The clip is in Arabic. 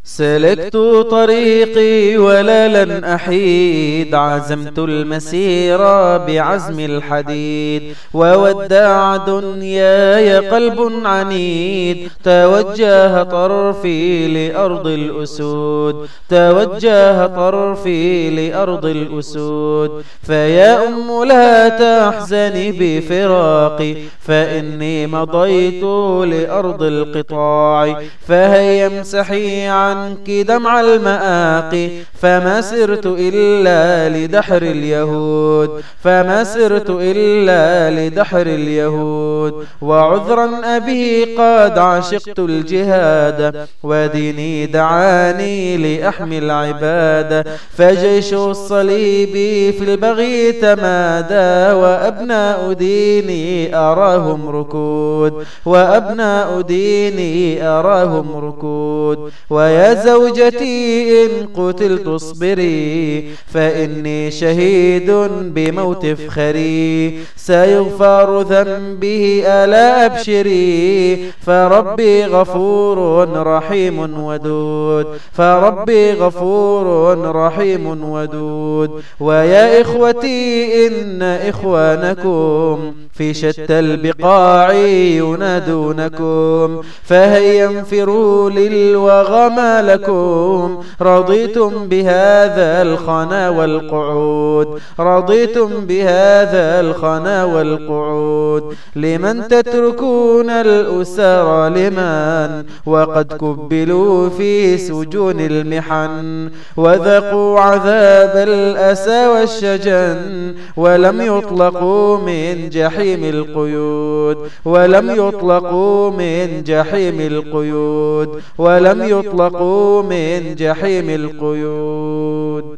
سلكت طريقي ولا لن أحيد، عزمت المسير بعزم الحديد، وودع دنياي قلب عنيد، توجه طرفي لأرض الأسود، توجه طرفي لأرض الأسود. فيا أم لا تحزني بفراقي، فإني مضيت لأرض القطاع، فهيا امسحي عنك دمع المآقي، فما سرت إلا لدحر اليهود، فما سرت إلا لدحر اليهود. وعذرا أبي قد عشقت الجهاد، وديني دعاني لأحمي العبادة، فجيش الصليب في البغي تمادى، وأبناء ديني أراهم ركود، وأبناء ديني أراهم ركود. ويا زوجتي إن قتلت اصبري، فإني شهيد بموت فخري، سيغفر ذنبه ألا أبشري، فربي غفور رحيم ودود، فربي غفور رحيم ودود. ويا إخوتي إن إخوانكم في شتى البقاع ينادونكم، فهيا انفروا للوغى لكم، رضيتم بهذا الخنا والقعود، رضيتم بهذا الخنا والقعود. لمن تتركون الأسر لمن، وقد كبلوا في سجون المحن، وذقوا عذاب الأسى والشجن، ولم يطلقوا من جحيم القيود، ولم يطلقوا من جحيم القيود، ولم يطلقوا من جحيم القيود.